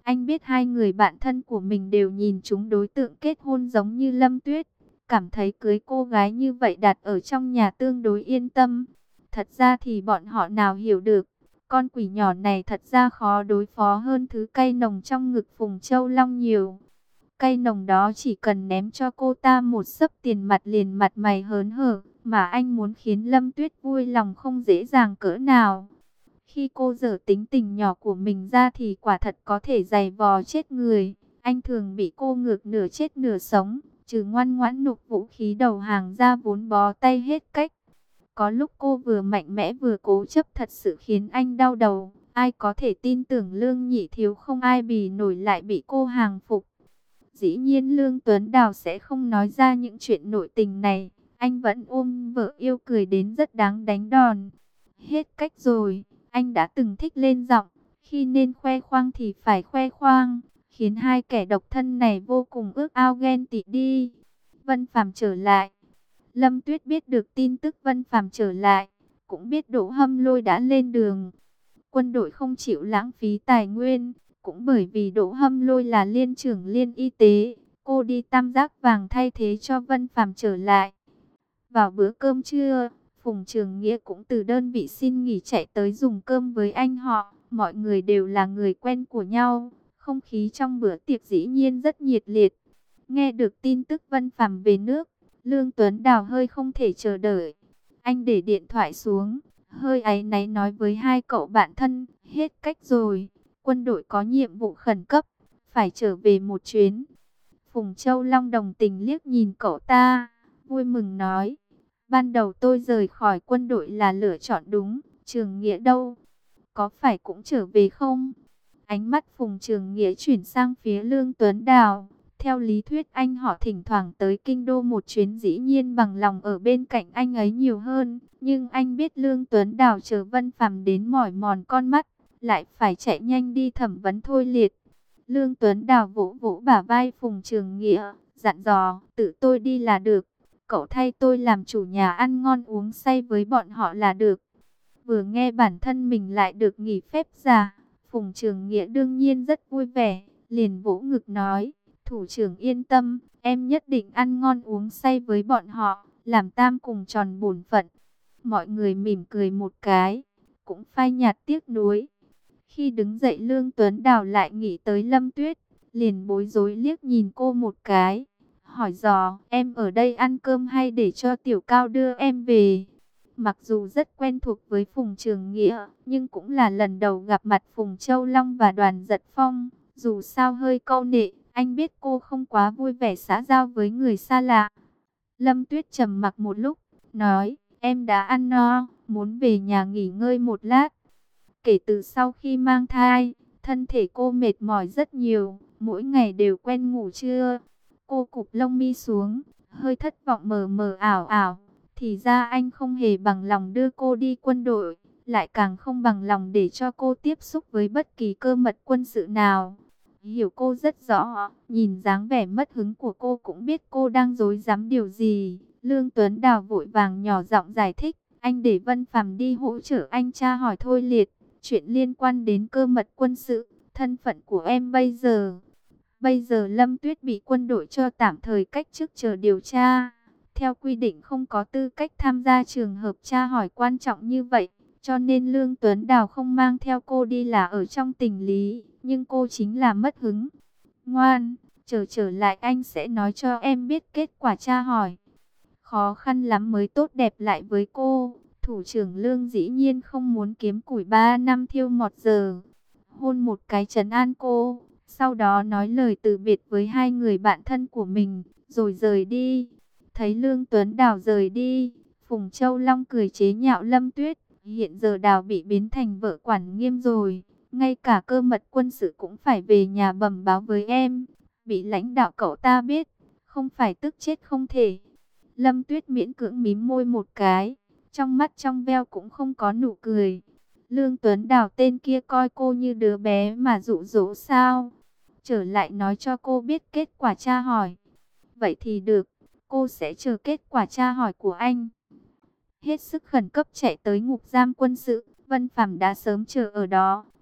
Anh biết hai người bạn thân của mình đều nhìn chúng đối tượng kết hôn giống như Lâm Tuyết, cảm thấy cưới cô gái như vậy đặt ở trong nhà tương đối yên tâm. Thật ra thì bọn họ nào hiểu được, con quỷ nhỏ này thật ra khó đối phó hơn thứ cây nồng trong ngực Phùng Châu Long nhiều. Cây nồng đó chỉ cần ném cho cô ta một xấp tiền mặt liền mặt mày hớn hở, mà anh muốn khiến Lâm Tuyết vui lòng không dễ dàng cỡ nào. Khi cô dở tính tình nhỏ của mình ra thì quả thật có thể giày vò chết người. Anh thường bị cô ngược nửa chết nửa sống, trừ ngoan ngoãn nộp vũ khí đầu hàng ra vốn bó tay hết cách. Có lúc cô vừa mạnh mẽ vừa cố chấp thật sự khiến anh đau đầu. Ai có thể tin tưởng Lương Nhị Thiếu không ai bì nổi lại bị cô hàng phục. Dĩ nhiên Lương Tuấn Đào sẽ không nói ra những chuyện nội tình này. Anh vẫn ôm vợ yêu cười đến rất đáng đánh đòn. Hết cách rồi, anh đã từng thích lên giọng. Khi nên khoe khoang thì phải khoe khoang, khiến hai kẻ độc thân này vô cùng ước ao ghen tị đi. Vân Phàm trở lại. Lâm Tuyết biết được tin tức Vân Phàm trở lại, cũng biết Đỗ Hâm Lôi đã lên đường. Quân đội không chịu lãng phí tài nguyên, cũng bởi vì Đỗ Hâm Lôi là liên trưởng liên y tế, cô đi tam giác vàng thay thế cho Vân Phàm trở lại. Vào bữa cơm trưa, Phùng Trường Nghĩa cũng từ đơn vị xin nghỉ chạy tới dùng cơm với anh họ. Mọi người đều là người quen của nhau, không khí trong bữa tiệc dĩ nhiên rất nhiệt liệt. Nghe được tin tức Vân Phàm về nước, Lương Tuấn Đào hơi không thể chờ đợi. Anh để điện thoại xuống, hơi áy náy nói với hai cậu bạn thân, hết cách rồi, quân đội có nhiệm vụ khẩn cấp, phải trở về một chuyến. Phùng Châu Long đồng tình liếc nhìn cậu ta, vui mừng nói, ban đầu tôi rời khỏi quân đội là lựa chọn đúng, Trường Nghĩa đâu? Có phải cũng trở về không? Ánh mắt Phùng Trường Nghĩa chuyển sang phía Lương Tuấn Đào. Theo lý thuyết anh họ thỉnh thoảng tới kinh đô một chuyến dĩ nhiên bằng lòng ở bên cạnh anh ấy nhiều hơn. Nhưng anh biết Lương Tuấn Đào chờ Vân Phàm đến mỏi mòn con mắt, lại phải chạy nhanh đi thẩm vấn Thôi Liệt. Lương Tuấn Đào vỗ vỗ bả vai Phùng Trường Nghĩa, dặn dò, tự tôi đi là được. Cậu thay tôi làm chủ nhà ăn ngon uống say với bọn họ là được. Vừa nghe bản thân mình lại được nghỉ phép giả, Phùng Trường Nghĩa đương nhiên rất vui vẻ, liền vỗ ngực nói, thủ trưởng yên tâm, em nhất định ăn ngon uống say với bọn họ, làm tam cùng tròn bổn phận. Mọi người mỉm cười một cái, cũng phai nhạt tiếc nuối. Khi đứng dậy Lương Tuấn Đào lại nghĩ tới Lâm Tuyết, liền bối rối liếc nhìn cô một cái, hỏi dò, em ở đây ăn cơm hay để cho Tiểu Cao đưa em về? Mặc dù rất quen thuộc với Phùng Trường Nghĩa, nhưng cũng là lần đầu gặp mặt Phùng Châu Long và Đoàn Giật Phong. Dù sao hơi câu nệ, anh biết cô không quá vui vẻ xã giao với người xa lạ. Lâm Tuyết trầm mặc một lúc, nói, em đã ăn no, muốn về nhà nghỉ ngơi một lát. Kể từ sau khi mang thai, thân thể cô mệt mỏi rất nhiều, mỗi ngày đều quen ngủ trưa. Cô cụp lông mi xuống, hơi thất vọng mờ mờ ảo ảo. Thì ra anh không hề bằng lòng đưa cô đi quân đội, lại càng không bằng lòng để cho cô tiếp xúc với bất kỳ cơ mật quân sự nào. Hiểu cô rất rõ, nhìn dáng vẻ mất hứng của cô cũng biết cô đang dối dám điều gì. Lương Tuấn Đào vội vàng nhỏ giọng giải thích, anh để Vân Phàm đi hỗ trợ anh tra hỏi Thôi Liệt, chuyện liên quan đến cơ mật quân sự, thân phận của em bây giờ. Bây giờ Lâm Tuyết bị quân đội cho tạm thời cách chức chờ điều tra. Theo quy định không có tư cách tham gia trường hợp tra hỏi quan trọng như vậy, cho nên Lương Tuấn Đào không mang theo cô đi là ở trong tình lý, nhưng cô chính là mất hứng. Ngoan, chờ trở lại anh sẽ nói cho em biết kết quả tra hỏi. Khó khăn lắm mới tốt đẹp lại với cô, thủ trưởng Lương dĩ nhiên không muốn kiếm củi ba năm thiêu một giờ. Hôn một cái trấn an cô, sau đó nói lời từ biệt với hai người bạn thân của mình, rồi rời đi. Thấy Lương Tuấn Đào rời đi, Phùng Châu Long cười chế nhạo Lâm Tuyết. Hiện giờ Đào bị biến thành vợ quản nghiêm rồi, ngay cả cơ mật quân sự cũng phải về nhà bẩm báo với em. Bị lãnh đạo cậu ta biết, không phải tức chết không thể. Lâm Tuyết miễn cưỡng mím môi một cái, trong mắt trong veo cũng không có nụ cười. Lương Tuấn Đào tên kia coi cô như đứa bé mà dụ dỗ sao? Trở lại nói cho cô biết kết quả tra hỏi. Vậy thì được, cô sẽ chờ kết quả tra hỏi của anh. Hết sức khẩn cấp chạy tới ngục giam quân sự, Vân Phàm đã sớm chờ ở đó.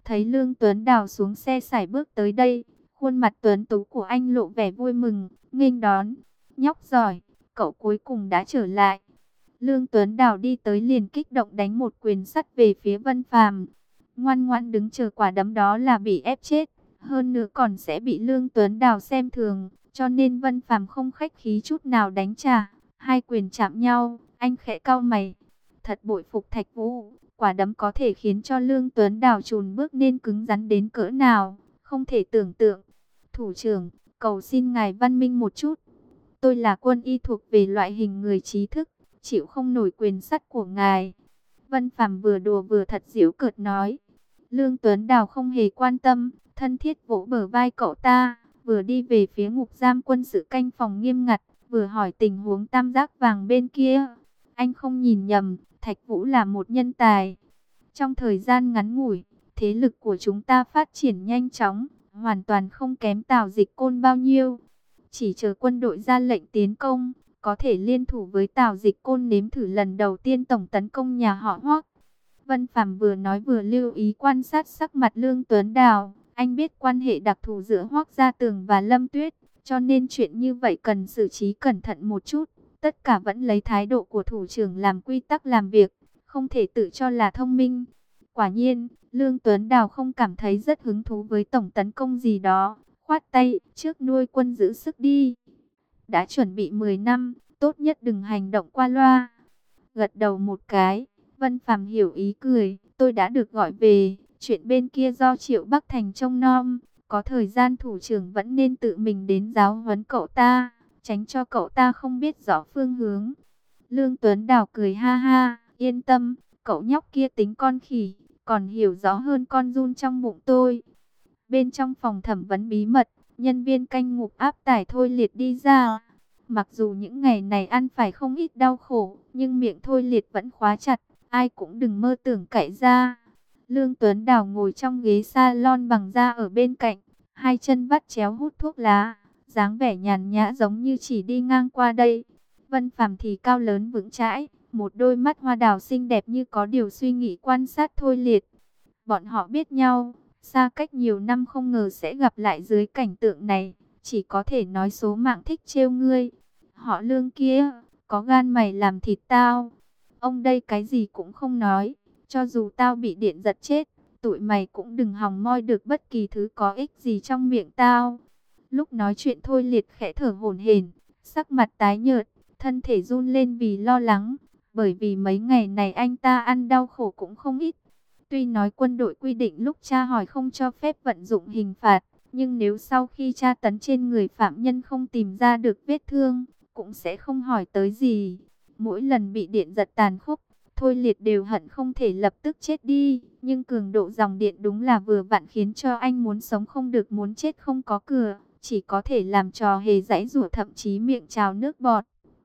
Thấy Lương Tuấn Đào xuống xe sải bước tới đây, khuôn mặt tuấn tú của anh lộ vẻ vui mừng, nghênh đón. Nhóc giỏi, cậu cuối cùng đã trở lại. Lương Tuấn Đào đi tới liền kích động đánh một quyền sắt về phía Vân Phàm. Ngoan ngoãn đứng chờ quả đấm đó là bị ép chết, hơn nữa còn sẽ bị Lương Tuấn Đào xem thường, cho nên Vân Phàm không khách khí chút nào đánh trả. Hai quyền chạm nhau, anh khẽ cau mày. Thật bội phục Thạch Vũ, quả đấm có thể khiến cho Lương Tuấn Đào chùn bước nên cứng rắn đến cỡ nào, không thể tưởng tượng. Thủ trưởng, cầu xin ngài văn minh một chút. Tôi là quân y thuộc về loại hình người trí thức, chịu không nổi quyền sắt của ngài. Vân Phàm vừa đùa vừa thật giễu cợt nói. Lương Tuấn Đào không hề quan tâm, thân thiết vỗ bờ vai cậu ta, vừa đi về phía ngục giam quân sự canh phòng nghiêm ngặt, vừa hỏi tình huống tam giác vàng bên kia. Anh không nhìn nhầm, Thạch Vũ là một nhân tài. Trong thời gian ngắn ngủi, thế lực của chúng ta phát triển nhanh chóng, hoàn toàn không kém Tào Dịch Côn bao nhiêu. Chỉ chờ quân đội ra lệnh tiến công, có thể liên thủ với Tào Dịch Côn nếm thử lần đầu tiên tổng tấn công nhà họ Hoắc. Vân Phàm vừa nói vừa lưu ý quan sát sắc mặt Lương Tuấn Đào. Anh biết quan hệ đặc thù giữa Hoắc Gia Tường và Lâm Tuyết, cho nên chuyện như vậy cần xử trí cẩn thận một chút. Tất cả vẫn lấy thái độ của thủ trưởng làm quy tắc làm việc, không thể tự cho là thông minh. Quả nhiên, Lương Tuấn Đào không cảm thấy rất hứng thú với tổng tấn công gì đó, khoát tay, trước nuôi quân giữ sức đi. Đã chuẩn bị mười năm, tốt nhất đừng hành động qua loa. Gật đầu một cái, Vân Phàm hiểu ý cười, tôi đã được gọi về, chuyện bên kia do Triệu Bắc Thành trông nom, có thời gian thủ trưởng vẫn nên tự mình đến giáo huấn cậu ta, tránh cho cậu ta không biết rõ phương hướng. Lương Tuấn Đào cười ha ha, yên tâm, cậu nhóc kia tính con khỉ, còn hiểu rõ hơn con giun trong bụng tôi. Bên trong phòng thẩm vấn bí mật, nhân viên canh ngục áp tải Thôi Liệt đi ra. Mặc dù những ngày này ăn phải không ít đau khổ, nhưng miệng Thôi Liệt vẫn khóa chặt, ai cũng đừng mơ tưởng cậy ra. Lương Tuấn Đào ngồi trong ghế salon bằng da ở bên cạnh, hai chân vắt chéo hút thuốc lá, dáng vẻ nhàn nhã giống như chỉ đi ngang qua đây. Vân Phàm thì cao lớn vững chãi, một đôi mắt hoa đào xinh đẹp như có điều suy nghĩ quan sát Thôi Liệt. Bọn họ biết nhau, xa cách nhiều năm không ngờ sẽ gặp lại dưới cảnh tượng này, chỉ có thể nói số mạng thích trêu ngươi. Họ Lương kia, có gan mày làm thịt tao. Ông đây cái gì cũng không nói, cho dù tao bị điện giật chết, tụi mày cũng đừng hòng moi được bất kỳ thứ có ích gì trong miệng tao. Lúc nói chuyện Thôi Liệt khẽ thở hổn hển, sắc mặt tái nhợt, thân thể run lên vì lo lắng, bởi vì mấy ngày này anh ta ăn đau khổ cũng không ít. Tuy nói quân đội quy định lúc tra hỏi không cho phép vận dụng hình phạt, nhưng nếu sau khi tra tấn trên người phạm nhân không tìm ra được vết thương, cũng sẽ không hỏi tới gì. Mỗi lần bị điện giật tàn khốc, Thôi Liệt đều hận không thể lập tức chết đi, nhưng cường độ dòng điện đúng là vừa vặn khiến cho anh muốn sống không được muốn chết không có cửa, chỉ có thể làm trò hề giãy giụa thậm chí miệng trào nước bọt.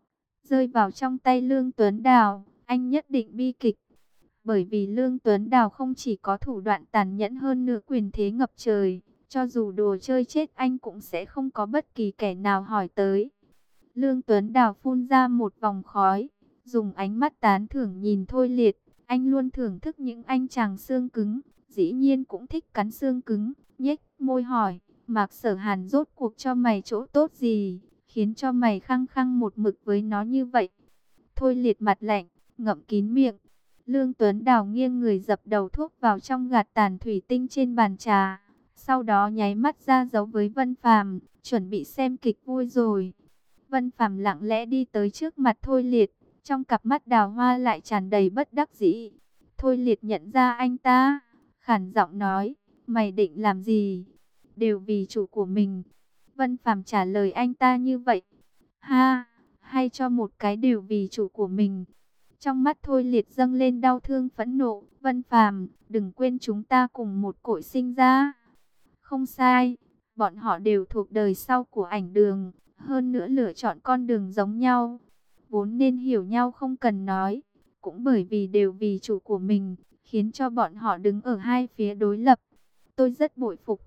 Rơi vào trong tay Lương Tuấn Đào, anh nhất định bi kịch. Bởi vì Lương Tuấn Đào không chỉ có thủ đoạn tàn nhẫn hơn nữa quyền thế ngập trời, cho dù đồ chơi chết anh cũng sẽ không có bất kỳ kẻ nào hỏi tới. Lương Tuấn Đào phun ra một vòng khói, dùng ánh mắt tán thưởng nhìn Thôi Liệt. Anh luôn thưởng thức những anh chàng xương cứng, dĩ nhiên cũng thích cắn xương cứng, nhếch môi hỏi, Mạc Sở Hàn rốt cuộc cho mày chỗ tốt gì, khiến cho mày khăng khăng một mực với nó như vậy. Thôi Liệt mặt lạnh, ngậm kín miệng. Lương Tuấn Đào nghiêng người dập đầu thuốc vào trong gạt tàn thủy tinh trên bàn trà, sau đó nháy mắt ra dấu với Vân Phàm, chuẩn bị xem kịch vui rồi. Vân Phàm lặng lẽ đi tới trước mặt Thôi Liệt, trong cặp mắt đào hoa lại tràn đầy bất đắc dĩ. Thôi Liệt nhận ra anh ta, khản giọng nói, mày định làm gì? Đều vì chủ của mình. Vân Phàm trả lời anh ta như vậy. Ha, hay cho một cái đều vì chủ của mình. Trong mắt Thôi Liệt dâng lên đau thương phẫn nộ. Vân Phàm, đừng quên chúng ta cùng một cội sinh ra. Không sai, bọn họ đều thuộc đời sau của Ảnh Đường, hơn nữa lựa chọn con đường giống nhau, vốn nên hiểu nhau không cần nói. Cũng bởi vì đều vì chủ của mình, khiến cho bọn họ đứng ở hai phía đối lập. Tôi rất bội phục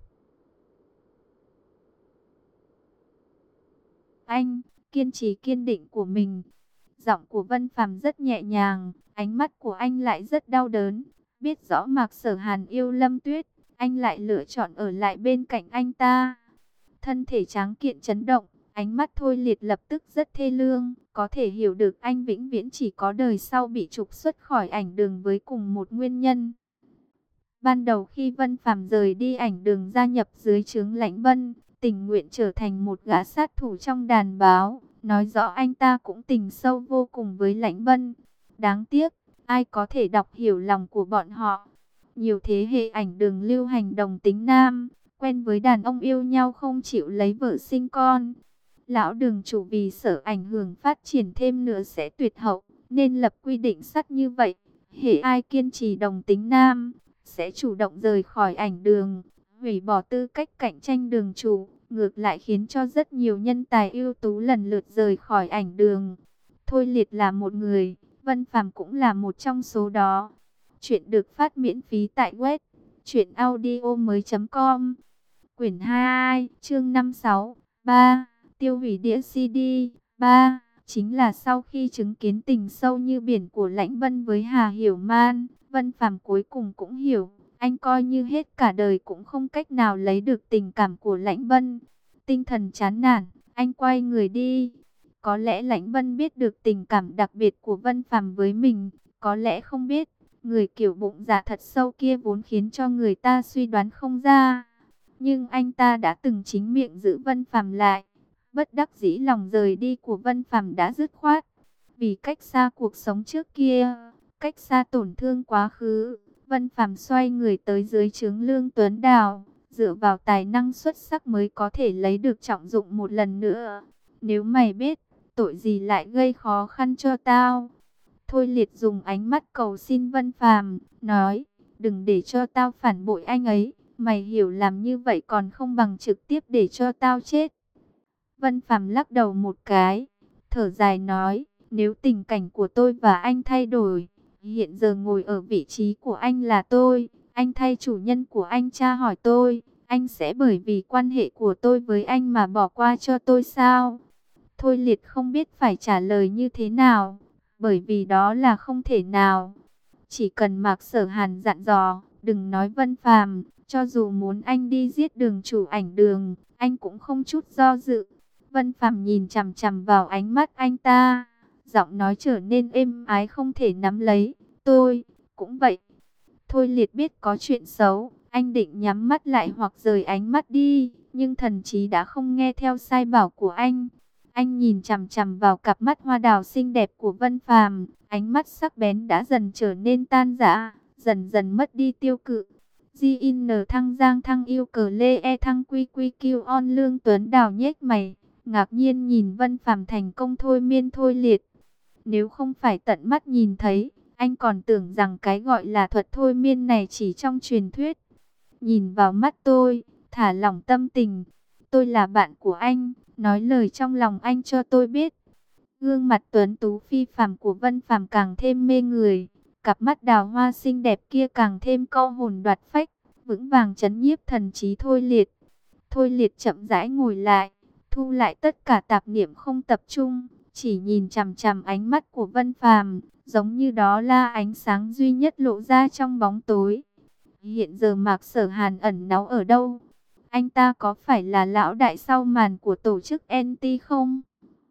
anh, kiên trì kiên định của mình. Giọng của Vân Phàm rất nhẹ nhàng, ánh mắt của anh lại rất đau đớn. Biết rõ Mạc Sở Hàn yêu Lâm Tuyết, anh lại lựa chọn ở lại bên cạnh anh ta. Thân thể tráng kiện chấn động, ánh mắt Thôi Liệt lập tức rất thê lương, có thể hiểu được anh vĩnh viễn chỉ có đời sau bị trục xuất khỏi ảnh đường với cùng một nguyên nhân. Ban đầu khi Vân Phàm rời đi ảnh đường gia nhập dưới trướng Lãnh Bân, tình nguyện trở thành một gã sát thủ trong đàn báo, nói rõ anh ta cũng tình sâu vô cùng với Lãnh Bân. Đáng tiếc, ai có thể đọc hiểu lòng của bọn họ. Nhiều thế hệ ảnh đường lưu hành đồng tính nam, quen với đàn ông yêu nhau không chịu lấy vợ sinh con. Lão đường chủ vì sợ ảnh hưởng phát triển thêm nữa sẽ tuyệt hậu, nên lập quy định sắt như vậy. Hễ ai kiên trì đồng tính nam, sẽ chủ động rời khỏi ảnh đường, hủy bỏ tư cách cạnh tranh đường chủ, ngược lại khiến cho rất nhiều nhân tài ưu tú lần lượt rời khỏi ảnh đường. Thôi Liệt là một người, Vân Phàm cũng là một trong số đó. Chuyện được phát miễn phí tại web truyện audio mới chấm com. Quyển hai, chương năm sáu, ba, tiêu hủy đĩa xê đê. ba. Chính là sau khi chứng kiến tình sâu như biển của Lãnh Bân với Hà Hiểu Man, Vân Phàm cuối cùng cũng hiểu, anh coi như hết cả đời cũng không cách nào lấy được tình cảm của Lãnh Bân. Tinh thần chán nản, anh quay người đi. Có lẽ Lãnh Bân biết được tình cảm đặc biệt của Vân Phàm với mình, có lẽ không biết. Người kiểu bụng dạ thật sâu kia vốn khiến cho người ta suy đoán không ra. Nhưng anh ta đã từng chính miệng giữ Vân Phàm lại. Bất đắc dĩ lòng rời đi của Vân Phàm đã dứt khoát. Vì cách xa cuộc sống trước kia, cách xa tổn thương quá khứ, Vân Phàm xoay người tới dưới trướng Lương Tuấn Đào. Dựa vào tài năng xuất sắc mới có thể lấy được trọng dụng một lần nữa. Nếu mày biết, tội gì lại gây khó khăn cho tao. Thôi Liệt dùng ánh mắt cầu xin Vân Phàm, nói, đừng để cho tao phản bội anh ấy, mày hiểu làm như vậy còn không bằng trực tiếp để cho tao chết. Vân Phàm lắc đầu một cái, thở dài nói, nếu tình cảnh của tôi và anh thay đổi, hiện giờ ngồi ở vị trí của anh là tôi, anh thay chủ nhân của anh tra hỏi tôi, anh sẽ bởi vì quan hệ của tôi với anh mà bỏ qua cho tôi sao? Thôi Liệt không biết phải trả lời như thế nào. Bởi vì đó là không thể nào. Chỉ cần Mạc Sở Hàn dặn dò, đừng nói Vân Phàm, cho dù muốn anh đi giết đường chủ ảnh đường, anh cũng không chút do dự. Vân Phàm nhìn chằm chằm vào ánh mắt anh ta, giọng nói trở nên êm ái không thể nắm lấy. Tôi, cũng vậy. Thôi Liệt biết có chuyện xấu, anh định nhắm mắt lại hoặc rời ánh mắt đi, nhưng thần trí đã không nghe theo sai bảo của anh. Anh nhìn chằm chằm vào cặp mắt hoa đào xinh đẹp của Vân Phàm, ánh mắt sắc bén đã dần trở nên tan rã, dần dần mất đi tiêu cự. G N thăng giang thăng yêu cờ lê e thăng quy quy kêu on Lương Tuấn Đào nhếch mày, ngạc nhiên nhìn Vân Phàm thành công thôi miên Thôi Liệt. Nếu không phải tận mắt nhìn thấy, anh còn tưởng rằng cái gọi là thuật thôi miên này chỉ trong truyền thuyết. Nhìn vào mắt tôi, thả lỏng tâm tình, tôi là bạn của anh. Nói lời trong lòng anh cho tôi biết. Gương mặt tuấn tú phi phàm của Vân Phàm càng thêm mê người. Cặp mắt đào hoa xinh đẹp kia càng thêm câu hồn đoạt phách, vững vàng trấn nhiếp thần trí Thôi Liệt. Thôi Liệt chậm rãi ngồi lại, thu lại tất cả tạp niệm không tập trung, chỉ nhìn chằm chằm ánh mắt của Vân Phàm, giống như đó là ánh sáng duy nhất lộ ra trong bóng tối. Hiện giờ Mạc Sở Hàn ẩn náu ở đâu? Anh ta có phải là lão đại sau màn của tổ chức en tê không?